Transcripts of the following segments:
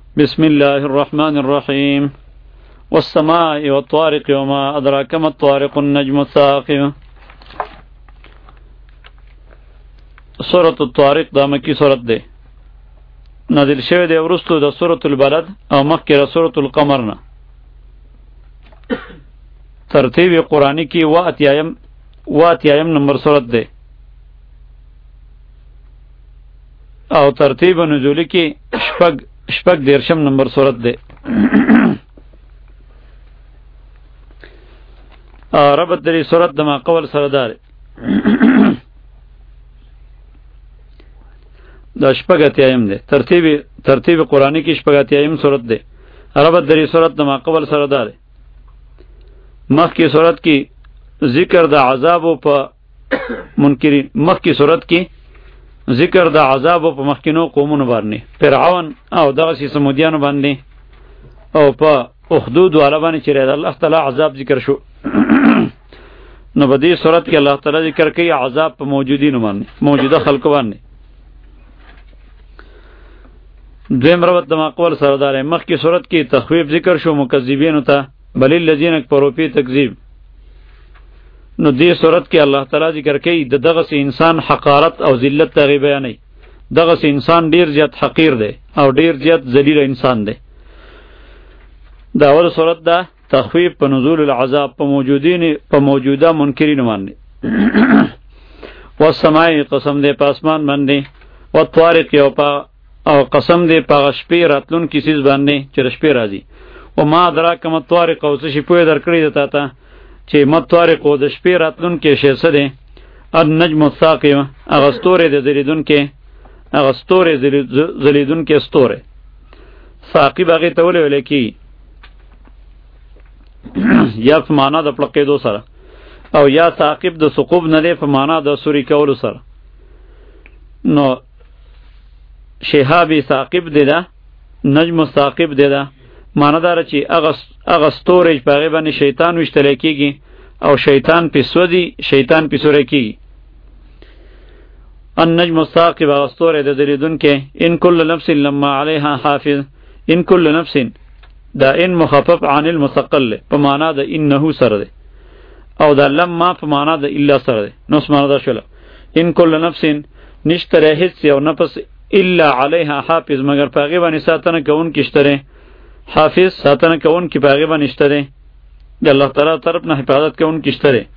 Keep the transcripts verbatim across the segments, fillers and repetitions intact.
بسم الله الرحمن الرحيم والسماء والطارق وما أدراك ما الطارق النجم الثاقب. سورة الطارق دا مکی سورت ده نازل شوه ده ورستو ده سورة البلد او مخی را سورة القمر نه. ترتیب قرآنی کی و اتیایم و اتیایم نمبر سورت ده او ترتیب نزولی کی شپگ شپگ دیرشم نمبر سورت ده. ربط دری سورت دما قول سردار دا شپگ اتیایم ده. ترتیب ترتیب قرآنی کی شپگ اتیایم سورت ده. ربط دری سورت دما قول سردار مخ کی سورت کی ذکر دا عذاب و پا منکرین مخ کی سورت کی ذکر دا عذاب و پا مخکنو قومون بارنی فرعون او دغسی سمودیانو باندی او پا اخدود والا بانی چرید اللہ تعالی عذاب ذکر شو. نو بدی سورت کی اللہ تعالی ذکر کی عذاب پا موجودینو باندی موجودہ خلق باندی. دویم ربط دما قول سردار مخ کی سورت کی تخویف ذکر شو مکذبینو تا بل الذین اکفروا فی تکذیب. نو دی صورت کې الله تعالی ذکر کوي د دغه انسان حقارت او ذلت ته بیانوي. دغه انسان ډیر زیات حقیر دی او ډیر زیات ذلیل انسان دی. دا اول صورت ده تخفیف په نزول العذاب په موجودین په موجوده منکرین باندې. والسماء قسم دی په اسمان باندې والطارق یو په او قسم دی په شپې راتلون کې سیز باندې چې شپې راځي. و ما ادراک ما الطارق او څه شي پوی درکړی دتا ته چې مطارق او د شپې راتلون کې شی څه دی. النجم الثاقب هغه ستوری د زلیدون کې هغه ستوری زلیدون کې ستوری ثاقب هغې ته ولې ویلی کېږي یا په معنا د پړقېدو سره او یا ثاقب د ثقوب نه دی په معنا د سوري کولو سره. نو شهاب ثاقب دی ده نجم ثاقب دی ده معنی داره چې هغه ستوری په هغې باندې شیطان ویشتلی کېږي او شیطان پې سوځي شیطان پې سوری کېږي. النجم الثاقب هغه ستوری د ځلېدونکی ان کل نفس لما علیها حافظ. ان کل نفس دا ان مخفف عن المثقل په معنا د انه سره دی او دا لما په معنا د الا سره دی. نو څه معنا دا شوله ان کل نفس نشته ری هېڅ یو نفس الا علیها حافظ مگر په هغې باندې ساتنه کوونکی شته دی. حافظ ساتنه کون کی باغی با نشته ده د الله تعالی طرف نه حفاظت کون کی شته ده.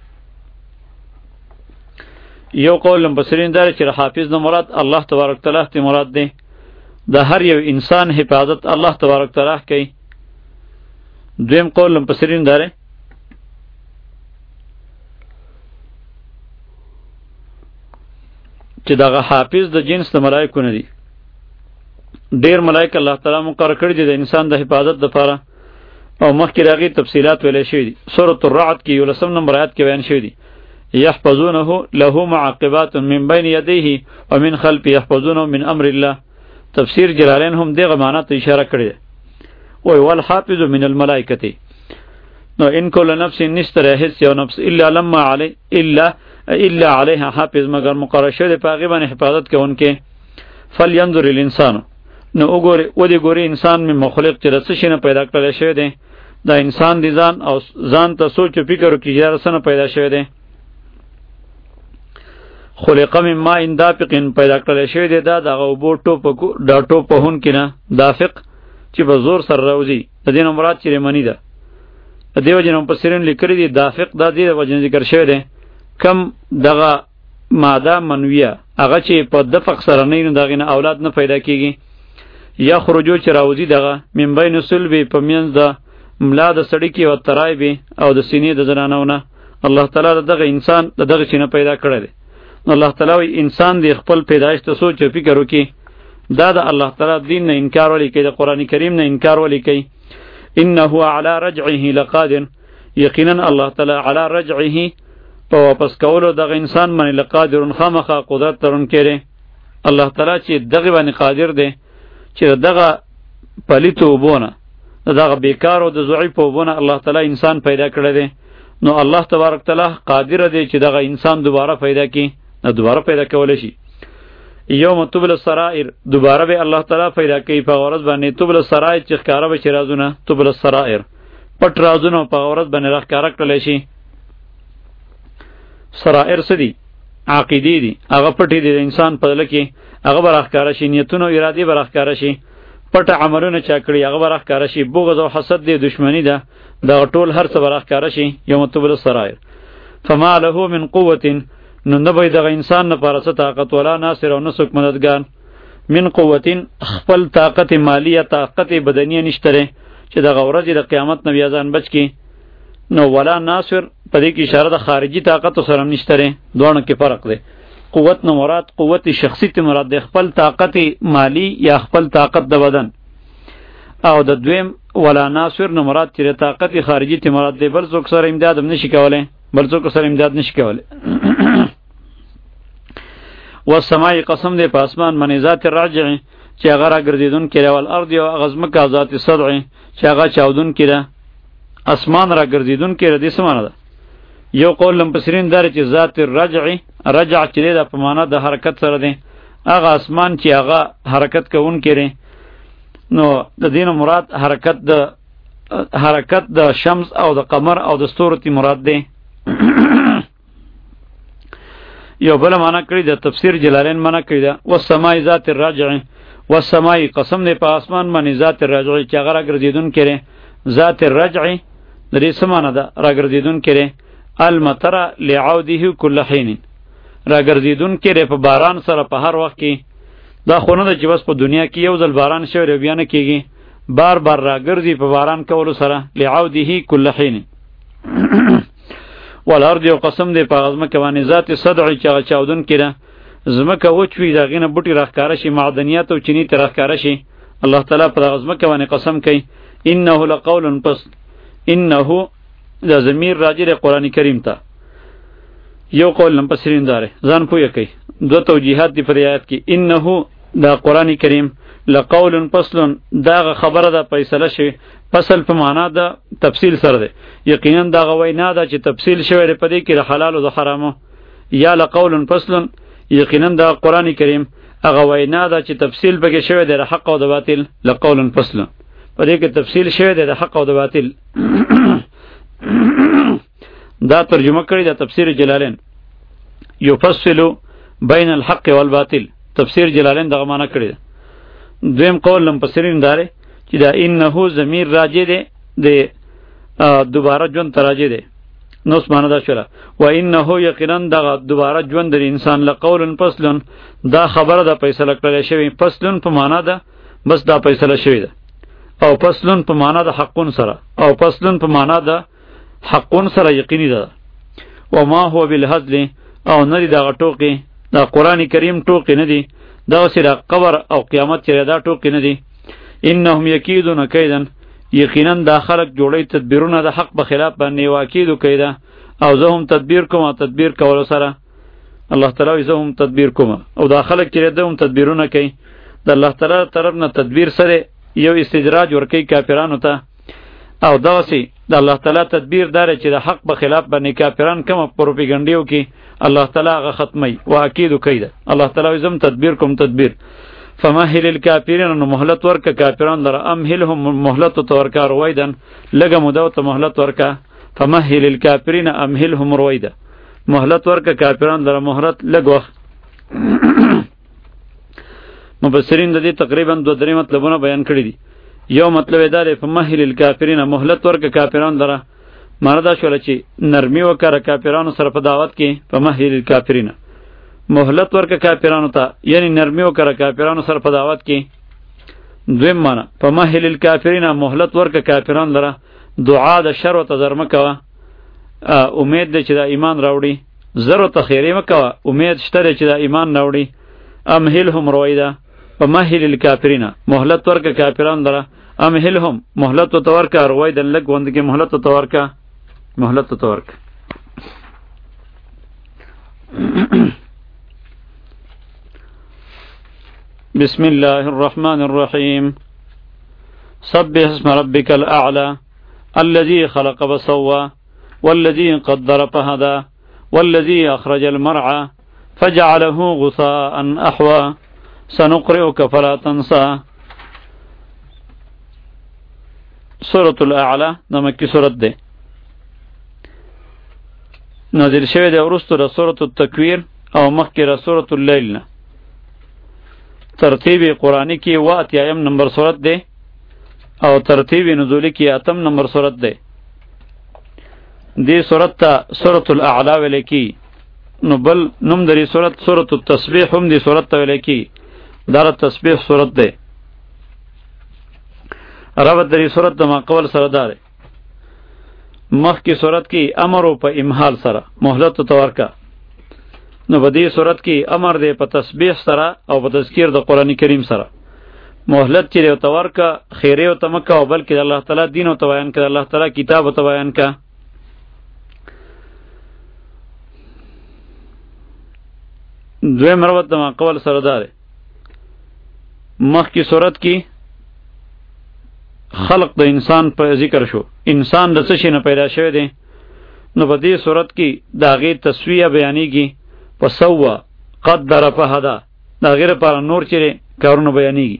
یو قول مفسرین داره چې حافظ نه مراد الله تبارک تعالی ته مراد ده. د هر یو انسان حفاظت الله تبارک تعالی کوي. دویم قول مفسرین داره چې دغه حافظ د جنس د ملائکو نه دي. ډیر ملائکه الله تعالی مقرر کړی دي د انسان د حفاظت لپاره او مخکې راغی تفصیلات ویلې شوی دي. سورۃ الرعد کې یو لسم نمبر آیات کې بیان شوی دي یحفظونه له معقبات من بین یدیه ومن خلفه یحفظونه من امر الله. تفسیر جلالین هم دغه معنی ته اشاره کړی ده. وای والحافظ من الملائکه. نو ان کل نفس نشتره هیڅ یو نفس الا لما علی الا الا علیها حافظ مگر مقرر شوی په هغې باندې حفاظت کوونکی. فلینظر الانسان نو وګوري و دې ګوري انسان می مخلوق چې د څه شي نه پیدا کړلی شوی دی. دا انسان دی ځان او ځان ته سوچ و فکر وکړي چې دا څه نه پیدا شوی دی. خلق من ماء دافق پیدا کړلی شوی دی. دا دغه اوبو ټوپ دا ټوپ وهونکي نه دافق چې په زور سره راوځي. د دې نه مراد چې ریمني ده. د دې وجې نه مفسرین لیکلي دي دافق دا دې د وجې نه ذکر شوی دی کم دغه ماده منویه هغه چې په دفق سره نه وي نو د هغې نه اولاد نه پیدا کېږي. یا خروجو چې راوځي دغه من بین صلبې په منځ د ملا د سړي کې و ترایبې او د سینې د زنانو نه الله تعالی د دغه انسان د دغه شي نه پیدا کړی دی. نو الله تعالی وایي انسان د خپل پیدایش ته سوچ او فکر وکړي. دا د الله تعالی دین نه انکار ولی کوي د قرآن کریم نه انکار ولی کوي. انه علی رجعه لقادر یقینا الله تعالی علی رجعه په واپس کولو دغه انسان باندې لقادر خامخا قدرت لرونکی دی. الله تعالی چې دغه باندې قادر دی چې دغه پلیتو وبونه دغه بیکارو د ضعیف وبونه الله تعالی انسان پیدا کړی دی. نو الله تبارک تعالی قادر دی چې دغه انسان دوباره پیدا کړي. نو دوباره پیدا کولی شي. یوم تبل السرائر دوباره به الله تعالی پیدا کوي په ورځ باندې تبل السرائر چې ښکارا به رازونه تبل السرائر پټ رازونه په ورځ باندې راښکارا کړل شي. سرائر سدي عقیدی دي هغه پټي دي انسان په دل کې هغه براښکارا شي نیتونه او ارادي براښکارا شي پټ عملونه چا کړی هغه براښکارا شي بغض او حسد دي دشمنی ده دا ټول هر څه براښکارا شي یوم تبل السرائر فما له من قوة نو نه به دغه انسان نه پاره څه طاقت ولا ناصر او نه څوک مددګار من قوتین خپل طاقت مالیه طاقت بدنیه نشته چې دغه ورځ د قیامت نه بیا ځان بچ کی نو ولا ناصر په دې کې اشاره د خارجي طاقت سره نشته دوه کې فرق دی. قوت نه مراد قوت شخصی ته مراد دی خپل طاقت مالی یا خپل طاقت د بدن او د دویم ولا ناصر نه مراد چې طاقت خارجي ته مراد دی بل څوک سره امداد هم نشي کولای بل څوک سره امداد نشي کولای. والسماء قسم دې په اسمان باندې ذات الرجع چې هغه را ګرځیدون کړي او الارض او غزمه ذات الصدع چې هغه چاودون کړي اسمان را ګرځیدون کړي دې سمانه ده. یو قول لم پسرین دار چې ذات الرجع رجع چې د په معنا د حرکت سره دی هغه اسمان چې هغه حرکت کوون کړي نو د دین مراد حرکت د حرکت د شمس او د قمر او د ستورو تی مراد دی. یو بل معنا کړی د تفسیر جلالین معنا کړی دا والسماء ذات الرجع والسماء قسم دې په اسمان باندې ذات الرجع چې هغه راګرځیدون کړي ذات الرجع د دې سمانه ده راګرځیدون کړي المطر لعوده كل حين راګرځیدون کړي په باران سره په هر وخت کې دا خونه ده چې بس په دنیا کې یو ځل باران شوی بیا نه کیږي بار بار راګرځي په باران کولو سره لعوده كل حين والارض یو قسم دی په غزمه کې باندې ذات صدع چې هغه چاودون کړه زمکه وچوي دغه نه بوټي راښکاره شي معدنیات او چینی ته راښکاره شي الله تعالی په غزمه کې باندې قسم کوي انه لقول پس انه د ضمیر راجع دی قران کریم ته یو قول لم پسرین داره ځان پوهه کوي دو توجیهات دی په آیات کې انه دا قران کریم لقول فصل دا خبره ده فیصله شي فصل په معنا ده تفصیل سره ده یقینا دا غوینا ده چې تفصیل شوی په دې کې د حلال او د حرامو یا لقول فصل یقینا دا قران کریم هغه وینا ده چې تفصیل بګه شوی ده د حق او د باطل لقول فصل په دې کې تفصیل شوی ده د حق او د باطل دا ترجمه کړی د تفسیر جلالین یفصل بین الحق والباطل تفسیر جلالین دغه معنا کړی ده. دویم قول لم پسرین داره چې دا انه ضمیر راجع ده د دوباره ژوند تراجع ده نو اسمانه دا شولا و انه یقینا دغه دوباره ژوند د انسان لقول فصل دا خبره ده فیصله کړل شوی فصل په معنا ده بس دا فیصله شوی ده او فصل په معنا ده حقون سره او فصل په معنا ده حقون سره یقیني ده و ما هو بالهزل او ندی دا ټوکی دا قران کریم ټوکی ندی دا سره قبر او قیامت چې دا ټوکی ندی انهم یکیدون کیدن یقینا دا خلق جوړی تدبیرونه د حق په خلاف باندې واکیدو کیدا او زه هم تدبیر کوم تدبیر کول سره الله تعالی زه هم تدبیر کوم او دا خلق چې دوم تدبیرونه کوي د الله تعالی طرف نه تدبیر سره یو استدراج ورکی کافرانو ته او دا سی د الله تعالی تدبیر دار چې د حق په خلاف باندې کافران کوم پروپاګاندا کوي الله تعالی هغه ختمي واکیدو کیدا الله تعالی زم تدبیر کوم تدبیر فمهل الكافرین نو مهلت ورک کافران لره امهلهم مهلت تورکار ویدن لګه مودو ته مهلت ورکا فمهل الكافرین امهلهم رویدا مهلت ورک کافران لره مهلت لګو مفسرین د دې تقریبا دوه درې مطلبونه بیان کړی دي. یو مطلب دا دی فمهل الكافرین مهلت ورک کافران لره معنی دا شول چې نرمی وکړه کافرانو سره په دعوت کې فمهل الكافرین مهلت ورک کافرانو ته یعنی نرمی وکړه کافرانو سره په دعوت کې. دویم معنی فمهل الكافرین مهلت ورک کافران لره دعا د شر او تزرمه کوه امید ده چې دا ایمان راوړي زرو ته خیره مکوه امید شته چې دا ایمان راوړي امهلهم رویدا فمهل الكافرین مهلت ورک کافران لره امهلهم مهلت ورک رویدا لګ وند کې مهلت ورک مهلت ورک بسم الله الرحمن الرحيم سبح اسم ربك الأعلى الذي خلق فسوى والذي قدر فهدى والذي أخرج المرعى فجعله غثاء احوا سنقرئك فلا تنسى. سورة الاعلى د مکی سورت ده، نازل شوی ده وروسته د سورة التکویر او مخکې د سورة اللیل نه. ترتیب قرآنی کی و اتیایم نمبر سورت ده او ترتیب نزولی کی اتم نمبر سورت ده. دی سورت تا سورة الاعلى ولیکی، نو بل نم دری سورت سورة التسبیح هم دی سورت تا ولیکی، دار تسبیح سورت ده. ربط دری سورت دا ما قول سرداره. مخ کی صورت کی امر په امحال سره مهلت تورکا، نو بدی صورت کی امر دی په تسبیح سره او په تذکیر د قران کریم سره. مهلت چې تورکا خیره او تمکا او بلکې الله تعالی دین او بیان کړه، الله تعالی کتاب او بیان کړه. دوی مروت د ما قول سرداره. مخ کی صورت کی خلق د انسان په ذکر شو، انسان د څه شي نه پیدا شوی دی، نو په دې صورت کې د هغې تسویه بیانېږي په سوه قدر فهدا، د هغې لپاره نور چې کارونه بیانېږي.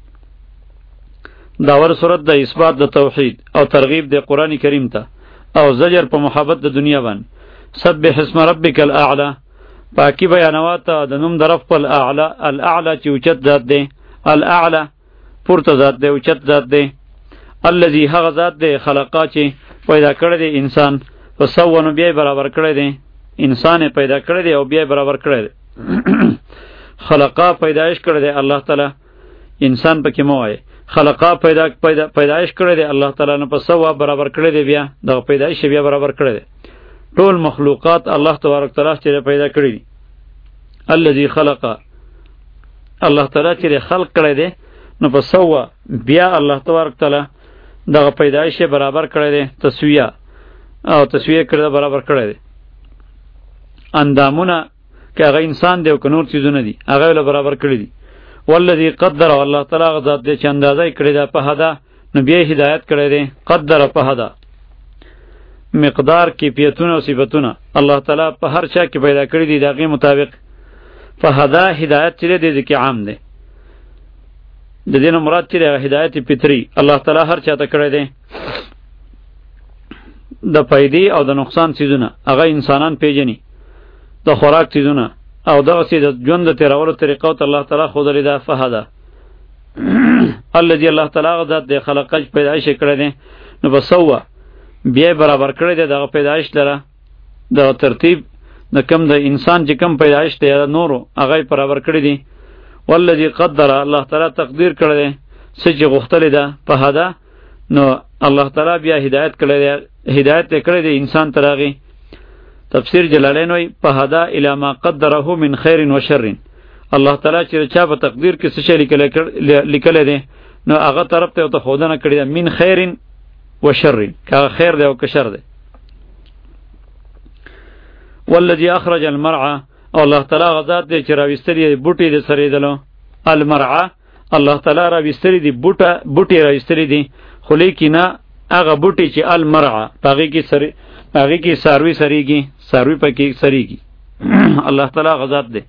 داور صورت د اثبات د توحید او ترغیب د قرآن کریم ته او زجر په محبت د دنیا باندې. سبح اسم ربک الاعلی، پاکی بیانواته د نوم د رب خپل اعلی، الاعلی چې اوچت ذات دی، الاعلی پورته ذات دی، اوچت ذات دی. الذي هغه ذات دی خلقا چې پیدا کړی دی انسان، په سوه نو بیا برابر کړی دی، انسان پیدا کړی دی او بیا برابر کړی دی. خلقا پیدایش کړی دی الله تعالی، انسان پکې مو وایي. خلقا پیدا پیدا پیدایش کړی دی الله تعالی، نو په سوه برابر کړی دی، بیا دغه پیدایش بیا برابر کړی دی. ټول مخلوقات الله تبارک تعالی چې پیدا کړی دي. الذي خلق، الله تعالی چې خلق کړی دی، نو په سوه بیا الله تبارک تعالی دغه پیدایش برابر کړی دی، تسویه او تسویه کړی برابر کړی دی. اندامونه که هغه انسان دی او که نور چیزونه دي هغه له برابر کړی دي. والذي قدر، الله تعالی غ ذات دی چې اندازه یې کړی ده په هدا، نو بیا هدایت کړی دی. قدر په هدا، مقدار کیفیتونه او صفاتونه الله تعالی په هر چا کې پیدا کړی دي، د هغې مطابق. په هدا هدایت چې دی ځکه عام دی، د دې نه مراد چې هدایت فطری الله تعالی هر چاته کړی دی. د فایدې او د نقصان چیزونه هغه انسانان پیژني، د خوراک چیزونه او دغسې د ژوند د تېرولو طریقو ته الله تعالی ښودلې ده. فهده الذي الله تعالی هغه ذات دی خلقه چې پیدایش یې کړی دی، نو په سوه بیا برابر کړی دی دغه پیدایش لره. د ترتیب د کم د انسان چې کم پیدایش دی نورو هغه یې برابر کړی دی. والذي قدر، الله تعالی تقدیر کړی دی څه چې غوښتلې ده په هدا، نو الله تعالی بیا هدایت کړی دی، هدایت یې کړی دی انسان تر هغې. تفسیر جلالین وایي په هدا الی ما قدره من خیر و شر، الله تعالی چې چا په تقدیر کې څه شی لیکلی دی نو هغه طرف ته ورته ښودنه کړې ده، من خیر و شر، که هغه خیر دی او که شر دی. والذي اخرج المرعى، او الله تعالی غزاد دی چې راویستلی دی بوټي د سریدلو. المرعى، الله تعالی راویستلی دی بوټه بوټي راویستلی دی، خو لیکن هغه بوټي چې المرعى پاغي کې سری پاغي کې ساروی سریږي، ساروی پکې سریږي. الله تعالی غزاد دی.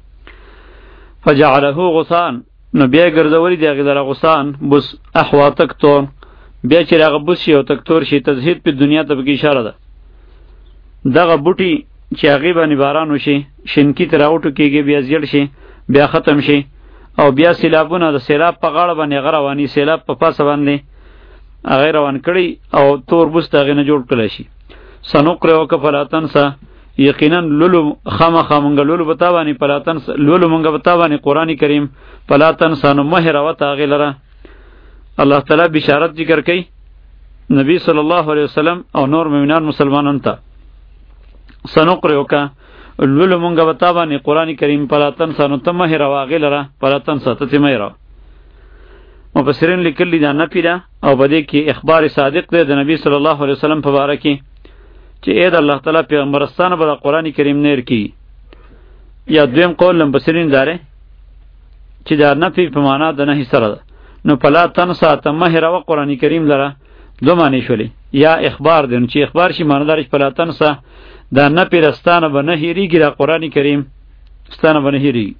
فجعله غصان، نو بیا ګرځولی دی هغې لره غصان بوس احوا تکتور، بیا چې هغه بوس شي او تکتور شي. تزهید په دنیا ته پکې اشاره ده. دغه بوټي چې هغې باندې باران وشي، شینکي ته راوټو کېږي، بیا زیړ شي، بیا ختم شي، او بیا سیلابونه د سیلاب په غاړه باندې هغه رواني، سیلاب په پاسه باندې هغې روان کړي او تور بوس د هغې نه جوړ کړی شي. سنقرئک فلا تنسى، یقینا لولو خامخا مونږ لولو به تا باندې فلا تنسى، لولو مونږ به تا باندې قرآن کریم فلا تنسى، نو مه هېروه ته هغې لره. الله تعالی بشارت ذکر کوي نبی صلی الله علیه وسلم او نور مؤمنان مسلمانان ته. سنقرئک، لولو مونږ به تا باندې قرآن کریم فلا تنسى، نو ته مه هېروه هغې لره. فلا تنسى، ته ترې مه هېروه. مفسرین لیکلي دا نفي ده او په دې کې اخبار صادق دی د نبی صلی الله علیه وسلم په باره کې چې اې د الله تعالی پیغمبرستانه به د قرآن کریم نه هېر کېږي. یا دویم قول مفسرین داره چې دا نفي په معنا د نهي سره ده، نو فلا تنسى ته مه هېروه قرآن کریم لره. دو معنی شولې، یا اخبار دی، نو چې اخبار شي معنی داره چې فلا تنسى دا نفي رستانه به نه هېرېږي دا قرآن کریم، ستانه بنه هیری.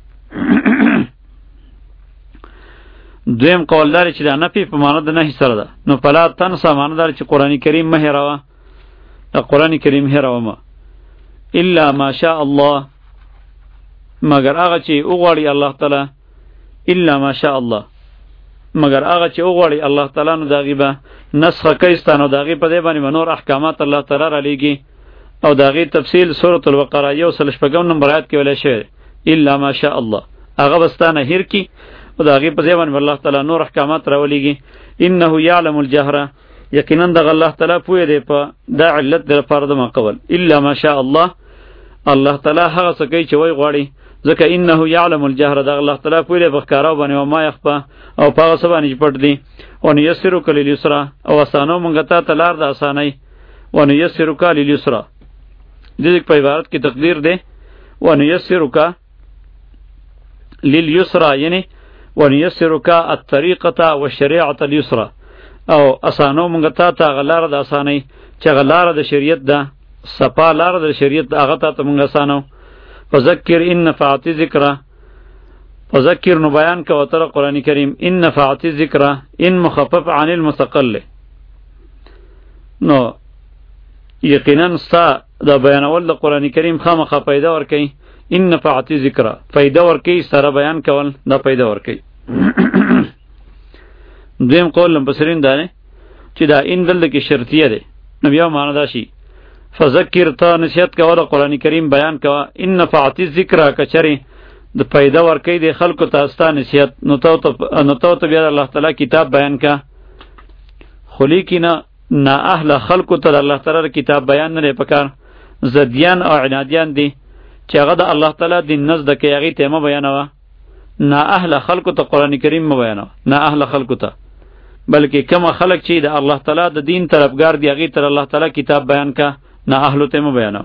دویم قول داری چې دا نفی په معنا د نهی سره ده. نو فلا تنسا معنا داری چې قرآن کریم مه هیروه، دا قرآن کریم هیروه ما الا ما شاء الله، مگر هغه چې وغواړي الله تعالی، الا ما شاء الله، مگر هغه چې وغواړي الله تعالی، نو داغي به نسخه کوي ستانو داغي په دې باندې نور احکامات الله تعالی را لېږي او داغي تفصیل سورۃ البقره یو سل شپږم نمبر آیات کې ویل شوی الا ما شاء الله، هغه بستانه هیر کی او داغي په دې باندې الله تعالی نور احکامات را ولېږي. انه یعلم الجهر، یقینا دغه الله تعالی پوهه دی په دا علت در پر د ما قول الا ما شاء الله، الله تعالی هغه څه کوي چې وای غواړي، ځکه انه یعلم الجهر، دغه الله تعالی پوهه دی په ښکارا باندې او ما یخفا او په هغه څه باندې پټ دی. ونیسرک لليسرا، او اسانو مونږ ته تلار د اسانۍ. ونیسرک لليسرا د دې په عبارت کې تقدیر دی ونیسرک لليسرا، یعنی ونیسرک الطریقه والشریعه اليسرا، او اسانو مونږ ته ته غلار د اسانۍ چې غلار د شریعت ده، صفا لار د شریعت هغه ته مونږ اسانو. فذکر ان نفعت ذکر، فذکر نو بیان کا وتر قرآن کریم ان نفعت ذکر، ان مخفف عن المثقل، نو یقینا ستا دا بیانول د قرآن کریم خامخا پیدا ورکي، ان نفعت ذکر پیدا ورکي، سره بیان کول دا پیدا ورکي. دویم قول لمبسرین دانه چې دا ان دلته کې شرطیه ده، نو بیا معنا دا شي فذکر تا نصیحت کول قرآن کریم بیان کوا، ان نفعت ذکر کچری د پیدا ورکی د خلکو ته استا نصیحت، نو تو نو تو بیا الله تعالی کتاب بیان کا. خلی کی نه نا اهل خلکو ته الله تعالی کتاب بیان نه پکار، زدیان او عنادیان دي چې هغه د الله تعالی د نزد کې هغه ته ما بیانوا. نا اهل خلکو ته قرآن کریم ما بیانوا، نا اهل خلکو ته، بلکې کما خلق چې د الله تعالی د دین طرفګار دی هغه ته الله تعالی کتاب بیان کا، نا اهل ته ما بیانوا.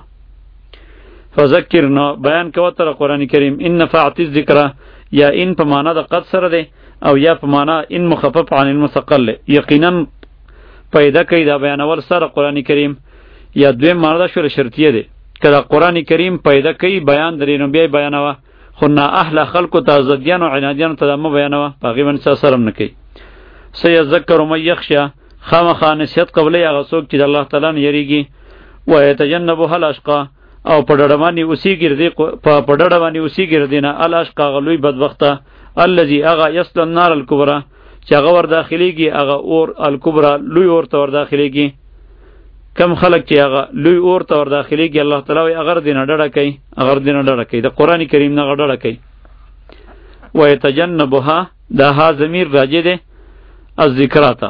فذکر نو بیان کو تر قرآن کریم ان نفعت الذکر، یا ان په معنا د قد سره ده او یا په معنا ان مخفف عن المثقل، یقینا پیدا کوي دا بیانول سره قرآن کریم، یا دویم معنا د شر شرطیه ده کله قرآن کریم پیدا کوي بیان درې نو بیا بیانوا، خو نه اهل خلق ته زدیان او عنادیان ته ما بیانوا باغی من سره نه کوي. سيذكر من يخشى، خامخا نصیحت قبلې هغه څوک چې د الله تعالی نه یریږي، و يتجنبها الاشقى، او په ډډه باندې اوسې ګرځي، په ډډه باندې اوسې ګرځي نه الاشقى غلوی بدبخته، الذي اغا يصل النار الكبرى، چې هغه ور داخليږي هغه اور الکبرى لوی اور ته ور داخليږي. کم خلق چې هغه لوی اور ته ور داخليږي الله تعالی اگر دینه ډډه کوي، اگر دینه ډډه کوي د قران کریم نه ډډه کوي. و يتجنبها، دا ها ضمیر راځي ده الذکراتا،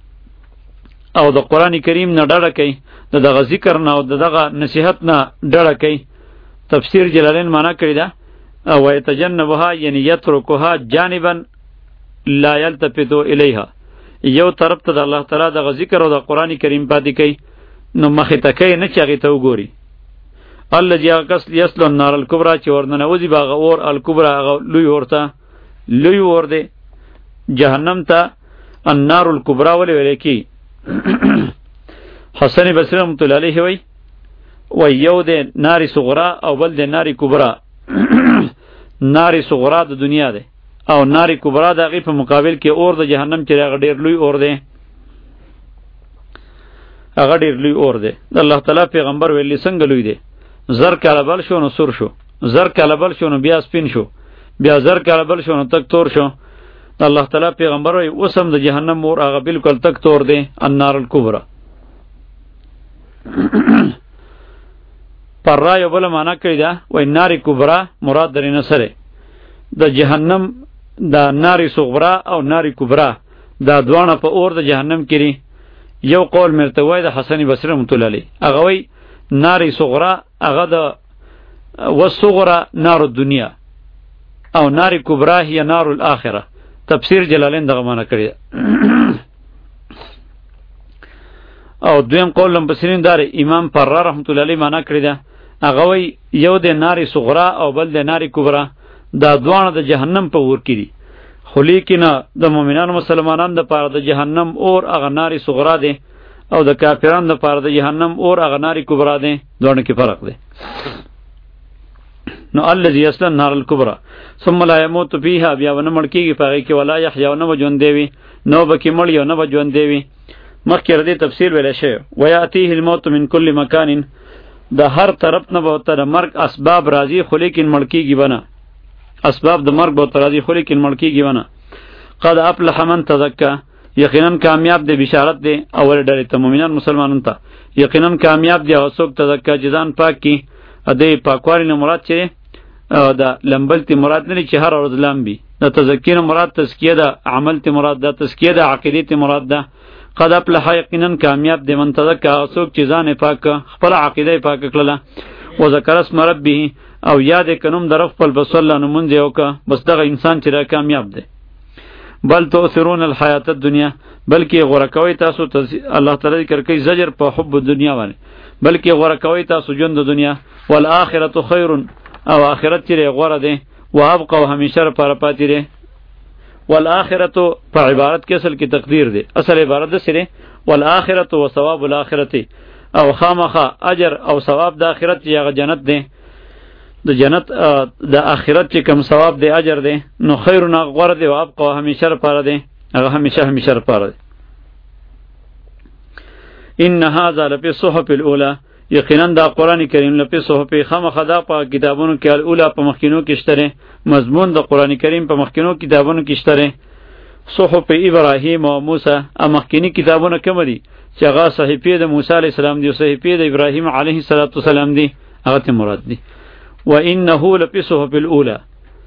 او د قران کریم نه ډډه کوي، دغه ذکر نه او دغه نصیحت نه ډډه کوي. تفسیر جلالین معنا کړی دا او یتجنبها یعنی یترکها جانبا لا یلتفت الیها، یو طرف ته د الله تعالی دغه ذکر او د قران کریم پاتې کوي، نو مخې ته کوي نه چې هغه ته وګوري. الذي یصل النار الکبرى، چې ورننه وځي باغ اور الکبرى هغه لوی ورته لوی ور دی جهنم ته النار الکبرى ولې ویل کی. حسن بصری رحمۃ اللہ علیہ وی و یو د ناری صغرا او بل د ناری کبرا. ناری صغرا د دنیا ده او ناری کبرا د هغې په مقابل کې اور د جهنم چې هغه ډېر لوی اور دی، هغه ډېر لوی اور دی. د الله تعالی پیغمبر ویلي څنګه لوی دی، زر کاله بل شو نو سور شو، زر کاله بل شو نو بیا سپین شو، بیا زر کاله بل شو نو تک تور شو. د الله تعالی پیغمبر وی اوس هم د جهنم اور هغه بالکل تک تور دی، النار الکبرى. پر را یو بل معنا کړی دا وای ناری کبرا مراد درې نه سره د جهنم، د ناری صغرا او ناری کبرا دا دوانه په اور د جهنم کړي. یو قول مرته وای د حسن بصری رحمۃ اللہ علیہ، هغه وای ناری صغرا هغه د وصغرا نار الدنیا او ناری کبرا هي نار الاخره. تفسیر جلالین دغه معنا کړی. او دویم قول لمبسرین دار امام پرار رحمت الله علیه معنا کړی ده، هغه وی یو د ناری صغرا او بل د ناری کبرا، دا دوانه د جهنم په ور کې دي، خو لیکنه د مؤمنانو مسلمانانو د پاره د جهنم اور هغه ناری صغرا دی او د کافرانو د پاره د جهنم اور هغه ناری کبرا دی، دوانه کې فرق دی. نو الذي يصلى النار الكبرى ثم لا يموت فيها بیا ونه مړ کیږي پاږي کې ولا يحيى نو ژوند دی نو بکی مړ یو نو ژوند دی مخکې ردی تفصیل ویل شي وياتيه الموت من كل مكان د هر طرف نه به تر مرګ اسباب راځي خو لیکن مړ کیږي بنا اسباب د مرګ به تر راځي خو لیکن مړ کیږي بنا قد افلح من تزكى یقینا کامیاب دی بشارت دی اول ډلې ته مؤمنان مسلمانان ته یقینا کامیاب دی او څوک تزکا جزان پاک کی ادی پاکوالی نه مراد چي دا لمبلتی مراد نه چې هر ورځ لامبي د تزکین مراد تزکیه ده عمل تی مراد ده تزکیه ده عقیده تی مراد ده قد افلح یقینا کامیاب دی من تزکا څوک چې ځان پاک خپل عقیده پاک کړله و ذکر اسم ربه او یاد کنوم در خپل بسل نو مونږ یو کا بس دغه انسان چې را کامیاب دی بل تؤثرون الحیات الدنیا بلکې غوړه کوي تاسو الله تعالی ذکر کوي زجر په حب دنیا باندې بلکې غوړه کوي تاسو ژوند د دنیا والآخرة خیر او آخرت چې غوړه ده او ابقى همیشه لپاره پاتې ده والآخرة په عبارت کې اصل کې تقدیر ده اصل عبارت ده سره والآخرة وثواب الآخرة او خامخه اجر او ثواب د آخرت چې جنت ده د جنت د آخرت چې کوم ثواب دی اجر دی نو خیر نه غوړ دی او ابقا همیشه لپاره دی هغه همیشه همیشه لپاره دی ان هذا لفی الصحف الاولى یقینا دا قران کریم لفی صحف خامخه دا په کتابونو کې الاولى په مخکینو کې شته مضمون د قران کریم په مخکینو کتابونو کې شته صحف ابراهیم او موسی ا مخکینی کتابونه کوم دي چې هغه صحیفه د موسی علی السلام دی او صحیفه د ابراهیم علیه السلام دی هغه ته مراد دی وانه لفی صحف الاولى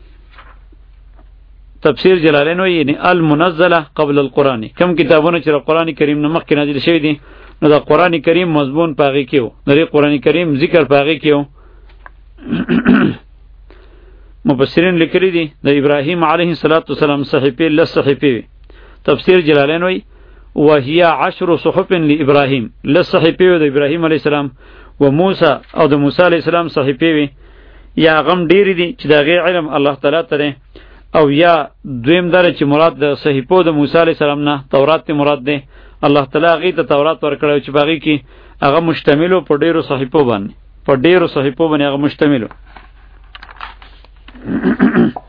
تفسیر جلالین وی یعنی المنزله قبل القران کم کتابونه چې قران کریم نه مخکې نازل شوی دي نو د قران کریم مضمون پاږي کیو د قران کریم ذکر پاږي کیو مفسرین لیکلی دي د ابراهیم علیه السلام صحیفه ل صحیفه تفسیر جلالین وی وهي عشر صحف لابراهیم ل صحیفه د ابراهیم علیه السلام و موسی او د موسی علیه السلام صحیفه یا غم ډیری دي چې دا غي علم الله تعالی ته او یا دویم دره چې مراد د صحیفو د موسی علیه السلام نه تورات ته مراد ده الله تعالی غي ته تورات ورکړو چې باغی کې هغه مشتمل په ډیرو صحیفو باندې په ډیرو صحیفو باندې هغه مشتمل